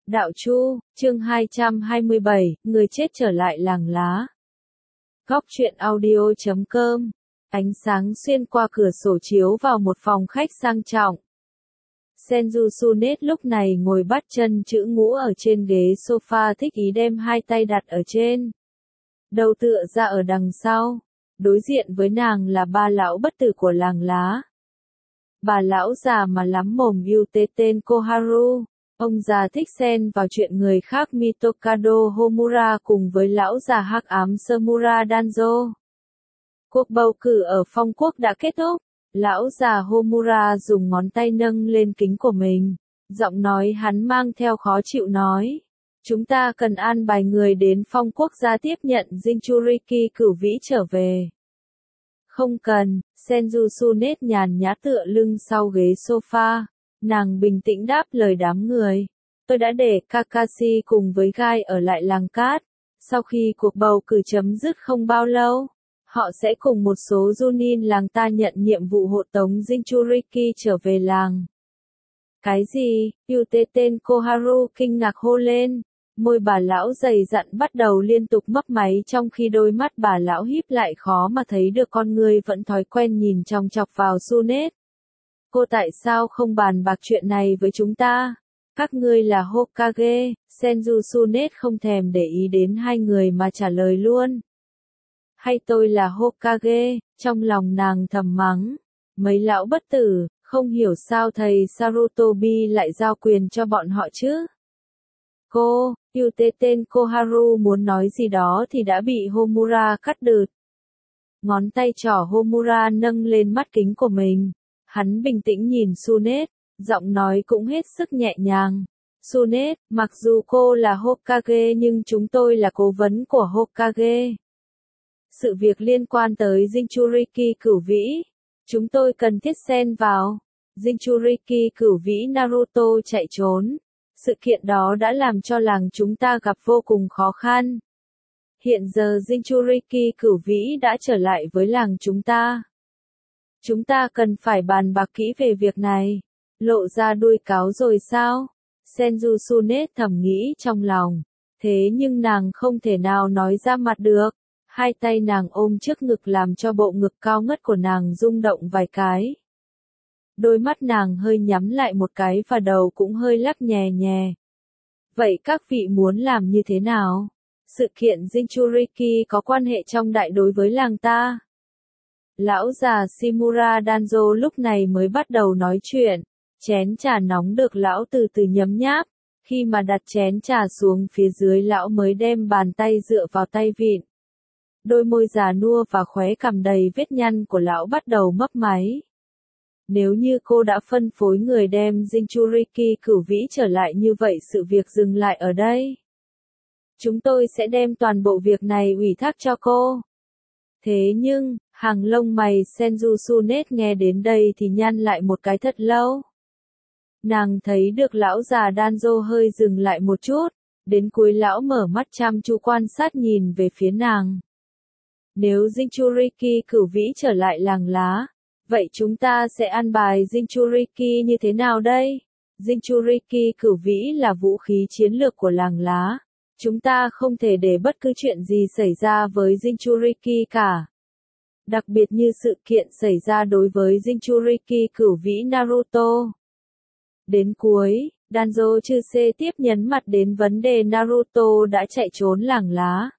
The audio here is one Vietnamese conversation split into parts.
Đạo Chu, chương 227, người chết trở lại làng lá. Góc truyện audio.com. Ánh sáng xuyên qua cửa sổ chiếu vào một phòng khách sang trọng. Senju Sunet lúc này ngồi bắt chân chữ ngũ ở trên ghế sofa, thích ý đem hai tay đặt ở trên đầu tựa ra ở đằng sau. Đối diện với nàng là ba lão bất tử của làng lá. Bà lão già mà lắm mồm Yute tên Koharu. Ông già thích xen vào chuyện người khác Mitokado Homura cùng với lão già hắc ám Samura Danzo. Cuộc bầu cử ở phong quốc đã kết thúc. Lão già Homura dùng ngón tay nâng lên kính của mình. Giọng nói hắn mang theo khó chịu nói. Chúng ta cần an bài người đến phong quốc gia tiếp nhận Jinchuriki cửu vĩ trở về. Không cần, Senju Sunet nhàn nhã tựa lưng sau ghế sofa. Nàng bình tĩnh đáp lời đám người. Tôi đã để Kakashi cùng với Gai ở lại làng cát. Sau khi cuộc bầu cử chấm dứt không bao lâu, họ sẽ cùng một số Junin làng ta nhận nhiệm vụ hộ tống Jinchuriki trở về làng. Cái gì? Yute tên Koharu kinh ngạc hô lên. Môi bà lão dày dặn bắt đầu liên tục mấp máy trong khi đôi mắt bà lão híp lại khó mà thấy được con người vẫn thói quen nhìn chòng chọc vào Sunet. Cô tại sao không bàn bạc chuyện này với chúng ta? Các ngươi là Hokage, Senju Sunet không thèm để ý đến hai người mà trả lời luôn. Hay tôi là Hokage, trong lòng nàng thầm mắng. Mấy lão bất tử, không hiểu sao thầy Sarutobi lại giao quyền cho bọn họ chứ? Cô, Yute tên Koharu muốn nói gì đó thì đã bị Homura cắt đứt. Ngón tay trỏ Homura nâng lên mắt kính của mình. Hắn bình tĩnh nhìn Sunet, giọng nói cũng hết sức nhẹ nhàng. Sunet, mặc dù cô là Hokage nhưng chúng tôi là cố vấn của Hokage. Sự việc liên quan tới Jinchuriki cửu vĩ, chúng tôi cần thiết xen vào. Jinchuriki cửu vĩ Naruto chạy trốn. Sự kiện đó đã làm cho làng chúng ta gặp vô cùng khó khăn. Hiện giờ Jinchuriki cửu vĩ đã trở lại với làng chúng ta. Chúng ta cần phải bàn bạc kỹ về việc này. Lộ ra đuôi cáo rồi sao? Senju Sunet thầm nghĩ trong lòng. Thế nhưng nàng không thể nào nói ra mặt được. Hai tay nàng ôm trước ngực làm cho bộ ngực cao ngất của nàng rung động vài cái. Đôi mắt nàng hơi nhắm lại một cái và đầu cũng hơi lắc nhẹ nhẹ. Vậy các vị muốn làm như thế nào? Sự kiện Jinchuriki có quan hệ trọng đại đối với làng ta. Lão già Shimura Danzo lúc này mới bắt đầu nói chuyện. Chén trà nóng được lão từ từ nhấm nháp. Khi mà đặt chén trà xuống phía dưới lão mới đem bàn tay dựa vào tay vịn. Đôi môi già nua và khóe cằm đầy vết nhăn của lão bắt đầu mấp máy. Nếu như cô đã phân phối người đem Jinchuriki cửu vĩ trở lại như vậy sự việc dừng lại ở đây. Chúng tôi sẽ đem toàn bộ việc này ủy thác cho cô. Thế nhưng, hàng lông mày Senju Sunet nghe đến đây thì nhăn lại một cái thật lâu. Nàng thấy được lão già Danzo hơi dừng lại một chút, đến cuối lão mở mắt chăm chú quan sát nhìn về phía nàng. Nếu Jinchuriki cửu vĩ trở lại làng lá, vậy chúng ta sẽ an bài Jinchuriki như thế nào đây? Jinchuriki cửu vĩ là vũ khí chiến lược của làng lá. Chúng ta không thể để bất cứ chuyện gì xảy ra với Jinchuriki cả. Đặc biệt như sự kiện xảy ra đối với Jinchuriki cửu vĩ Naruto. Đến cuối, Danzo Chuse tiếp nhấn mặt đến vấn đề Naruto đã chạy trốn làng lá.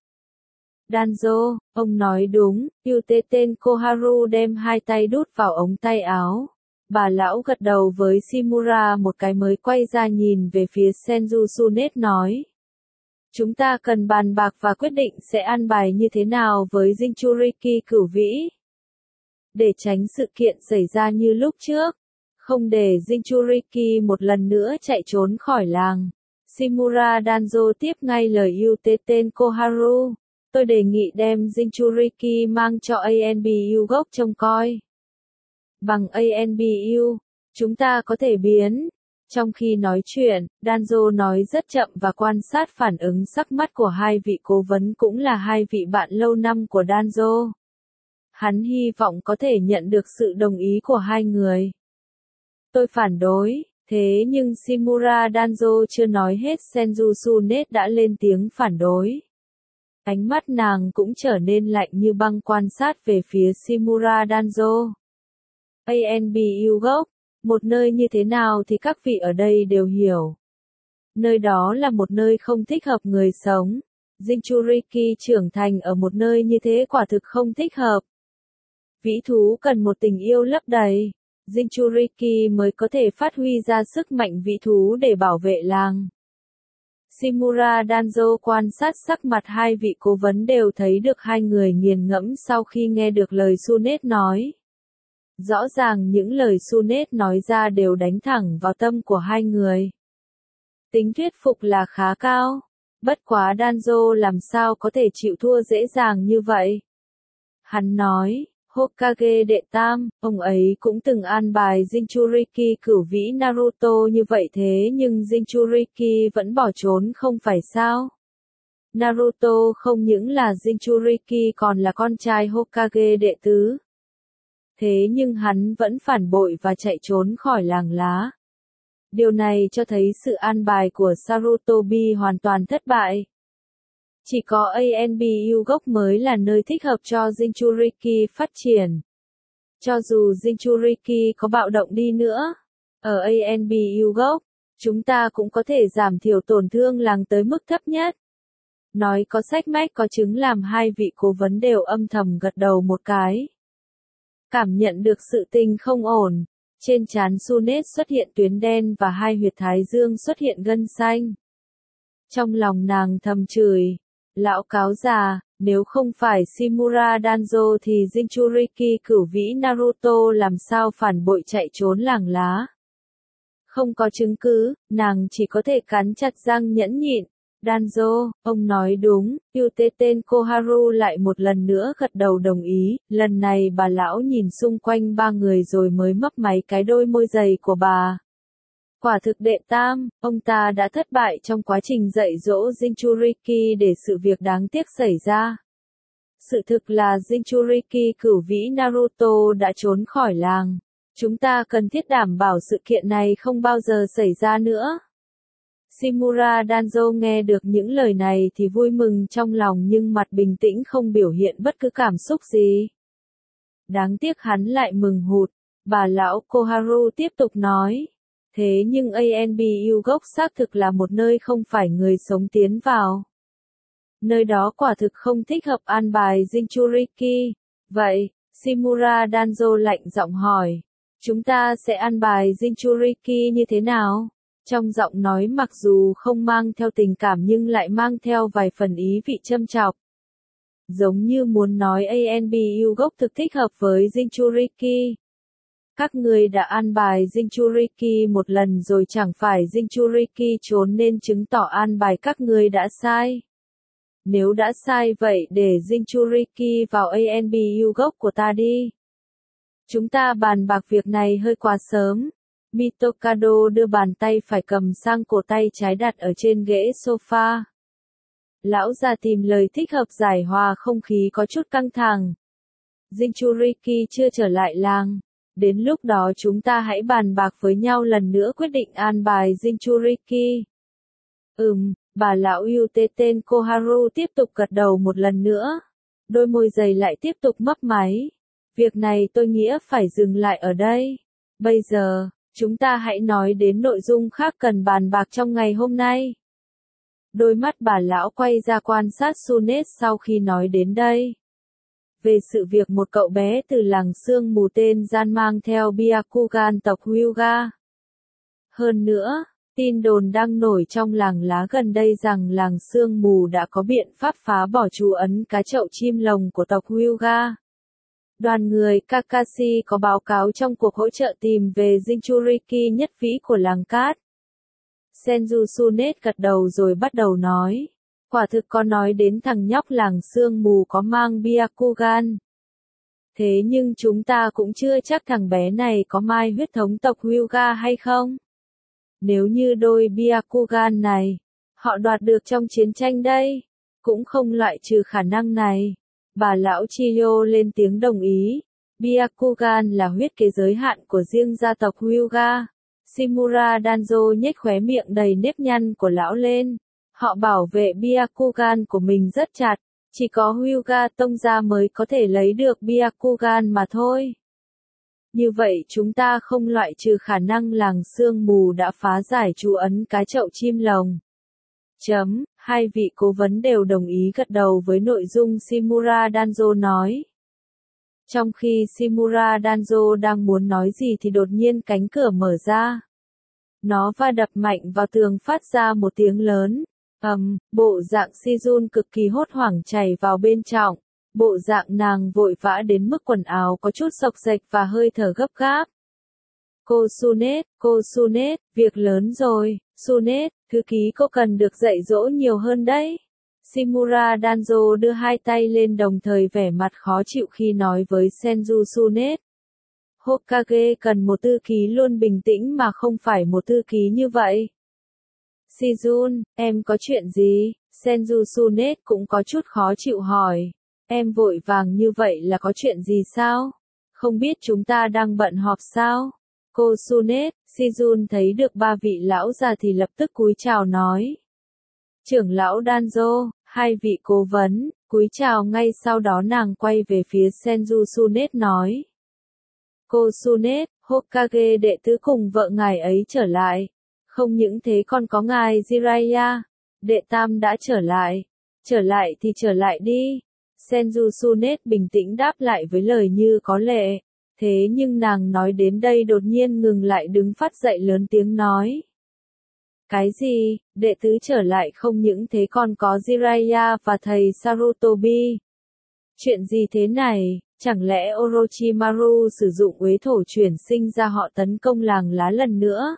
Danzo, ông nói đúng, Yute tên Koharu đem hai tay đút vào ống tay áo. Bà lão gật đầu với Shimura một cái mới quay ra nhìn về phía Senju Sunet nói. Chúng ta cần bàn bạc và quyết định sẽ an bài như thế nào với Jinchuriki cửu vĩ. Để tránh sự kiện xảy ra như lúc trước. Không để Jinchuriki một lần nữa chạy trốn khỏi làng. Shimura Danzo tiếp ngay lời Yute tên Koharu. Tôi đề nghị đem Jinchuriki mang cho ANBU gốc trông coi. Bằng ANBU, chúng ta có thể biến. Trong khi nói chuyện, Danzo nói rất chậm và quan sát phản ứng sắc mắt của hai vị cố vấn cũng là hai vị bạn lâu năm của Danzo. Hắn hy vọng có thể nhận được sự đồng ý của hai người. Tôi phản đối, Thế nhưng Shimura Danzo chưa nói hết Senju Tsunet đã lên tiếng phản đối. Ánh mắt nàng cũng trở nên lạnh như băng quan sát về phía Shimura Danzo. ANBU gốc, một nơi như thế nào thì các vị ở đây đều hiểu. Nơi đó là một nơi không thích hợp người sống. Jinchuriki trưởng thành ở một nơi như thế quả thực không thích hợp. Vĩ thú cần một tình yêu lấp đầy. Jinchuriki mới có thể phát huy ra sức mạnh vĩ thú để bảo vệ làng. Shimura Danzo quan sát sắc mặt hai vị cố vấn đều thấy được hai người nghiền ngẫm sau khi nghe được lời Tsunet nói. Rõ ràng những lời Tsunet nói ra đều đánh thẳng vào tâm của hai người. Tính thuyết phục là khá cao. Bất quá Danzo làm sao có thể chịu thua dễ dàng như vậy? Hắn nói, Hokage đệ tam, ông ấy cũng từng an bài Jinchuriki cửu vĩ Naruto như vậy thế nhưng Jinchuriki vẫn bỏ trốn không phải sao? Naruto không những là Jinchuriki còn là con trai Hokage đệ tứ. Thế nhưng hắn vẫn phản bội và chạy trốn khỏi làng lá. Điều này cho thấy sự an bài của Sarutobi hoàn toàn thất bại. Chỉ có ANBU gốc mới là nơi thích hợp cho Jinchuriki phát triển. Cho dù Jinchuriki có bạo động đi nữa, ở ANBU gốc, chúng ta cũng có thể giảm thiểu tổn thương làng tới mức thấp nhất. Nói có sách mách có chứng làm hai vị cố vấn đều âm thầm gật đầu một cái. Cảm nhận được sự tình không ổn, trên trán Tsunet xuất hiện tuyến đen và hai huyệt thái dương xuất hiện gân xanh. Trong lòng nàng thầm chửi, lão cáo già, nếu không phải Shimura Danzo thì Jinchuriki cửu vĩ Naruto làm sao phản bội chạy trốn làng lá. Không có chứng cứ, nàng chỉ có thể cắn chặt răng nhẫn nhịn. Danzo, ông nói đúng, Yuteten Koharu lại một lần nữa gật đầu đồng ý, lần này bà lão nhìn xung quanh ba người rồi mới mấp máy cái đôi môi dày của bà. Quả thực đệ tam, ông ta đã thất bại trong quá trình dạy dỗ Jinchuriki để sự việc đáng tiếc xảy ra. Sự thực là Jinchuriki cửu vĩ Naruto đã trốn khỏi làng. Chúng ta cần thiết đảm bảo sự kiện này không bao giờ xảy ra nữa. Shimura Danzo nghe được những lời này thì vui mừng trong lòng nhưng mặt bình tĩnh không biểu hiện bất cứ cảm xúc gì. Đáng tiếc hắn lại mừng hụt. Bà lão Koharu tiếp tục nói. Thế nhưng ANBU gốc xác thực là một nơi không phải người sống tiến vào. Nơi đó quả thực không thích hợp an bài Jinchuriki. Vậy, Shimura Danzo lạnh giọng hỏi. Chúng ta sẽ an bài Jinchuriki như thế nào? Trong giọng nói mặc dù không mang theo tình cảm nhưng lại mang theo vài phần ý vị châm chọc. Giống như muốn nói ANBU gốc thực thích hợp với Jinchuriki. Các người đã an bài Jinchuriki một lần rồi chẳng phải Jinchuriki trốn nên chứng tỏ an bài các người đã sai. Nếu đã sai vậy để Jinchuriki vào ANBU gốc của ta đi. Chúng ta bàn bạc việc này hơi quá sớm. Mitokado đưa bàn tay phải cầm sang cổ tay trái đặt ở trên ghế sofa. Lão già tìm lời thích hợp giải hòa không khí có chút căng thẳng. Jinchuriki chưa trở lại làng. Đến lúc đó chúng ta hãy bàn bạc với nhau lần nữa quyết định an bài Jinchuriki. Bà lão Yuteten Koharu tiếp tục gật đầu một lần nữa. Đôi môi dày lại tiếp tục mấp máy. Việc này tôi nghĩ phải dừng lại ở đây. Bây giờ, chúng ta hãy nói đến nội dung khác cần bàn bạc trong ngày hôm nay. Đôi mắt bà lão quay ra quan sát Tsunet sau khi nói đến đây. Về sự việc một cậu bé từ làng sương mù tên Gian mang theo Byakugan tộc Hyuga. Hơn nữa, tin đồn đang nổi trong làng lá gần đây rằng làng sương mù đã có biện pháp phá bỏ chú ấn cá chậu chim lồng của tộc Hyuga. Đoàn người Kakashi có báo cáo trong cuộc hỗ trợ tìm về Jinchuriki nhất vĩ của làng cát. Senju Tsunet gật đầu rồi bắt đầu nói. Quả thực có nói đến thằng nhóc làng sương mù có mang Byakugan. Thế nhưng chúng ta cũng chưa chắc thằng bé này có mai huyết thống tộc Hyuga hay không? Nếu như đôi Byakugan này, họ đoạt được trong chiến tranh đây, cũng không loại trừ khả năng này. Bà lão Chiyo lên tiếng đồng ý. Byakugan là huyết kế giới hạn của riêng gia tộc Hyuga. Shimura Danzo nhếch khóe miệng đầy nếp nhăn của lão lên. Họ bảo vệ Byakugan của mình rất chặt. Chỉ có Hyuga tông gia mới có thể lấy được Byakugan mà thôi. Như vậy chúng ta không loại trừ khả năng làng sương mù đã phá giải chú ấn cái chậu chim lồng. Hai vị cố vấn đều đồng ý gật đầu với nội dung Shimura Danzo nói. Trong khi Shimura Danzo đang muốn nói gì thì đột nhiên cánh cửa mở ra. Nó va đập mạnh vào tường phát ra một tiếng lớn. Bộ dạng Sejun cực kỳ hốt hoảng chạy vào bên trong. Bộ dạng nàng vội vã đến mức quần áo có chút xộc xệch và hơi thở gấp gáp. Cô Sunet, việc lớn rồi, Sunet, thư ký cô cần được dạy dỗ nhiều hơn đấy. Shimura Danzo đưa hai tay lên đồng thời vẻ mặt khó chịu khi nói với Senju Sunet. Hokage cần một thư ký luôn bình tĩnh mà không phải một thư ký như vậy. Sejun, em có chuyện gì? Senju Sunet cũng có chút khó chịu hỏi. Em vội vàng như vậy là có chuyện gì sao? Không biết chúng ta đang bận họp sao? Cô Sunet, Sejun thấy được ba vị lão già thì lập tức cúi chào nói. Trưởng lão Danzo, hai vị cố vấn, cúi chào ngay sau đó nàng quay về phía Senju Sunet nói. Cô Sunet, Hokage đệ tứ cùng vợ ngài ấy trở lại. Không những thế còn có ngài Jiraiya. Đệ tam đã trở lại. Trở lại thì trở lại đi. Senju Sunet bình tĩnh đáp lại với lời như có lệ. Thế nhưng nàng nói đến đây đột nhiên ngừng lại đứng phát dậy lớn tiếng nói. Cái gì, đệ tứ trở lại không những thế còn có Jiraiya và thầy Sarutobi. Chuyện gì thế này, chẳng lẽ Orochimaru sử dụng uế thổ chuyển sinh ra họ tấn công làng lá lần nữa?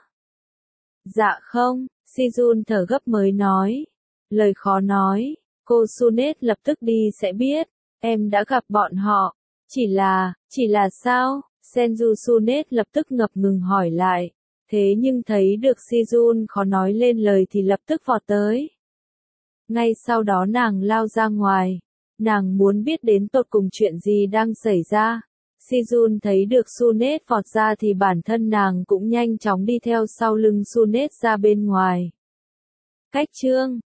Dạ không, Sejun thở gấp mới nói. Lời khó nói, cô Sunet lập tức đi sẽ biết, em đã gặp bọn họ. Chỉ là sao? Senju Sunet lập tức ngập ngừng hỏi lại. Thế nhưng thấy được Sejun khó nói lên lời thì lập tức vọt tới. Ngay sau đó nàng lao ra ngoài. Nàng muốn biết đến tột cùng chuyện gì đang xảy ra. Sejun thấy được Sunet vọt ra thì bản thân nàng cũng nhanh chóng đi theo sau lưng Sunet ra bên ngoài. Cách chương